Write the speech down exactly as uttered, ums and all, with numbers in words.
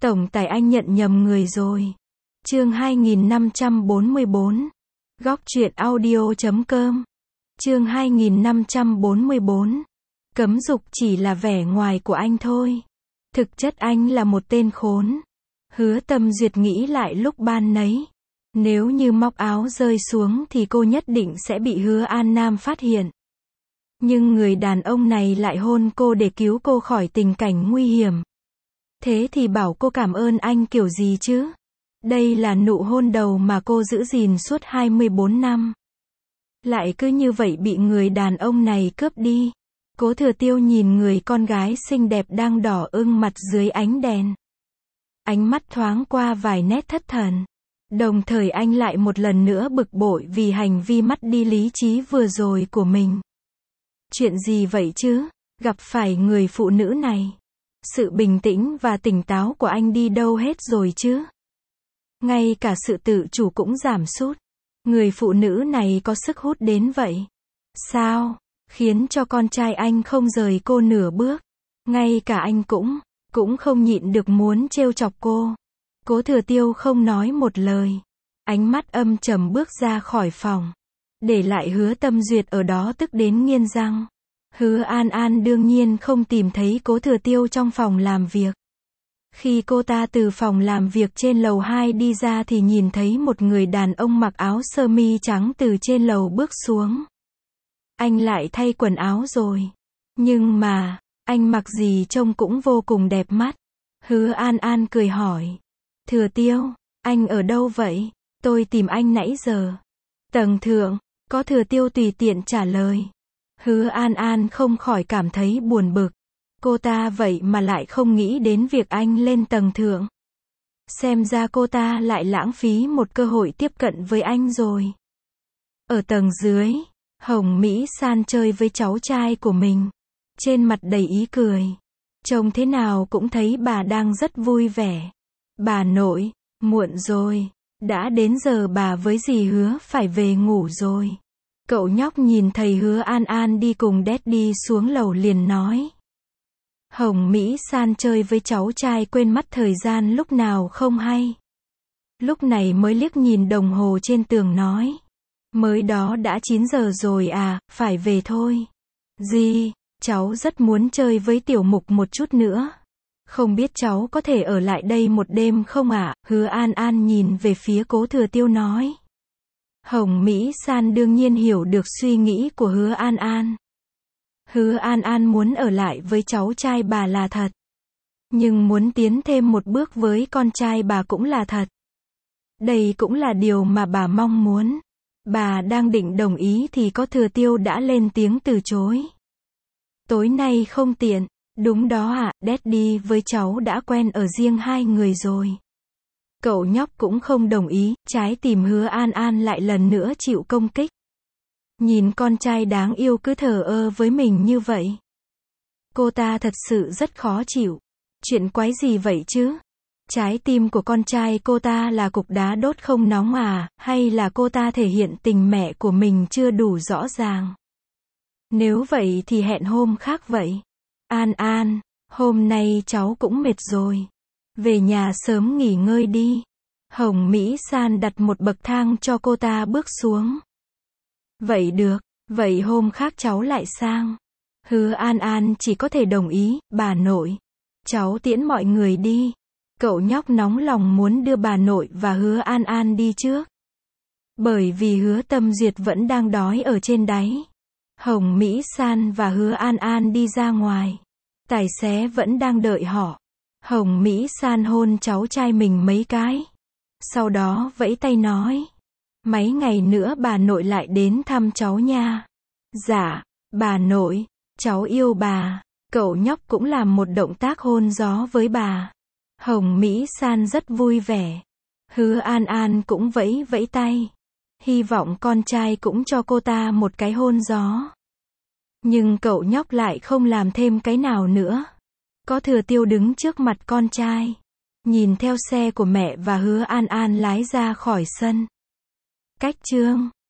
Tổng tài anh nhận nhầm người rồi. Chương hai nghìn năm trăm bốn mươi bốn. Góc truyện audio chấm com. Chương hai nghìn năm trăm bốn mươi bốn. Cấm dục chỉ là vẻ ngoài của anh thôi. Thực chất anh là một tên khốn. Hứa Tâm Duyệt nghĩ lại lúc ban nấy. Nếu như móc áo rơi xuống thì cô nhất định sẽ bị Hứa An Nam phát hiện. Nhưng người đàn ông này lại hôn cô để cứu cô khỏi tình cảnh nguy hiểm. Thế thì bảo cô cảm ơn anh kiểu gì chứ? Đây là nụ hôn đầu mà cô giữ gìn suốt hai mươi bốn năm. Lại cứ như vậy bị người đàn ông này cướp đi. Cố Thừa Tiêu nhìn người con gái xinh đẹp đang đỏ ửng mặt dưới ánh đèn. Ánh mắt thoáng qua vài nét thất thần. Đồng thời anh lại một lần nữa bực bội vì hành vi mất đi lý trí vừa rồi của mình. Chuyện gì vậy chứ? Gặp phải người phụ nữ này. Sự bình tĩnh và tỉnh táo của anh đi đâu hết rồi chứ? Ngay cả sự tự chủ cũng giảm sút. Người phụ nữ này có sức hút đến vậy. Sao? Khiến cho con trai anh không rời cô nửa bước. Ngay cả anh cũng, cũng không nhịn được muốn trêu chọc cô. Cố Thừa Tiêu không nói một lời. Ánh mắt âm trầm bước ra khỏi phòng. Để lại Hứa Tâm Duyệt ở đó tức đến nghiến răng. Hứa An An đương nhiên không tìm thấy Cố Thừa Tiêu trong phòng làm việc. Khi cô ta từ phòng làm việc trên lầu hai đi ra thì nhìn thấy một người đàn ông mặc áo sơ mi trắng từ trên lầu bước xuống. Anh lại thay quần áo rồi. Nhưng mà, anh mặc gì trông cũng vô cùng đẹp mắt. Hứa An An cười hỏi. Thừa Tiêu, anh ở đâu vậy? Tôi tìm anh nãy giờ. Tầng thượng, Có Thừa Tiêu tùy tiện trả lời. Hứa An An không khỏi cảm thấy buồn bực. Cô ta vậy mà lại không nghĩ đến việc anh lên tầng thượng. Xem ra cô ta lại lãng phí một cơ hội tiếp cận với anh rồi. Ở tầng dưới, Hồng Mỹ San chơi với cháu trai của mình. Trên mặt đầy ý cười. Trông thế nào cũng thấy bà đang rất vui vẻ. Bà nội, muộn rồi. Đã đến giờ bà với dì Hứa phải về ngủ rồi. Cậu nhóc nhìn thầy Hứa An An đi cùng Daddy xuống lầu liền nói. Hồng Mỹ San chơi với cháu trai quên mất thời gian lúc nào không hay. Lúc này mới liếc nhìn đồng hồ trên tường nói. Mới đó đã chín giờ rồi à, phải về thôi. Dì, cháu rất muốn chơi với Tiểu Mục một chút nữa. Không biết cháu có thể ở lại đây một đêm không ạ? Hứa An An nhìn về phía Cố Thừa Tiêu nói. Hồng Mỹ San đương nhiên hiểu được suy nghĩ của Hứa An An. Hứa An An muốn ở lại với cháu trai bà là thật. Nhưng muốn tiến thêm một bước với con trai bà cũng là thật. Đây cũng là điều mà bà mong muốn. Bà đang định đồng ý thì Có Thừa Tiêu đã lên tiếng từ chối. Tối nay không tiện. Đúng đó ạ, à, Daddy với cháu đã quen ở riêng hai người rồi. Cậu nhóc cũng không đồng ý, trái tim Hứa An An lại lần nữa chịu công kích. Nhìn con trai đáng yêu cứ thờ ơ với mình như vậy. Cô ta thật sự rất khó chịu. Chuyện quái gì vậy chứ? Trái tim của con trai cô ta là cục đá đốt không nóng à, hay là cô ta thể hiện tình mẹ của mình chưa đủ rõ ràng? Nếu vậy thì hẹn hôm khác vậy. An An, hôm nay cháu cũng mệt rồi. Về nhà sớm nghỉ ngơi đi. Hồng Mỹ San đặt một bậc thang cho cô ta bước xuống. Vậy được, vậy hôm khác cháu lại sang. Hứa An An chỉ có thể đồng ý, bà nội. Cháu tiễn mọi người đi. Cậu nhóc nóng lòng muốn đưa bà nội và Hứa An An đi trước. Bởi vì Hứa Tâm Duyệt vẫn đang đói ở trên đáy. Hồng Mỹ San và Hứa An An đi ra ngoài. Tài xế vẫn đang đợi họ. Hồng Mỹ San hôn cháu trai mình mấy cái. Sau đó vẫy tay nói. Mấy ngày nữa bà nội lại đến thăm cháu nha. Dạ, bà nội, cháu yêu bà. Cậu nhóc cũng làm một động tác hôn gió với bà. Hồng Mỹ San rất vui vẻ. Hứa An An cũng vẫy vẫy tay. Hy vọng con trai cũng cho cô ta một cái hôn gió. Nhưng cậu nhóc lại không làm thêm cái nào nữa. Có Thừa Tiêu đứng trước mặt con trai. Nhìn theo xe của mẹ và Hứa An An lái ra khỏi sân. Cách chương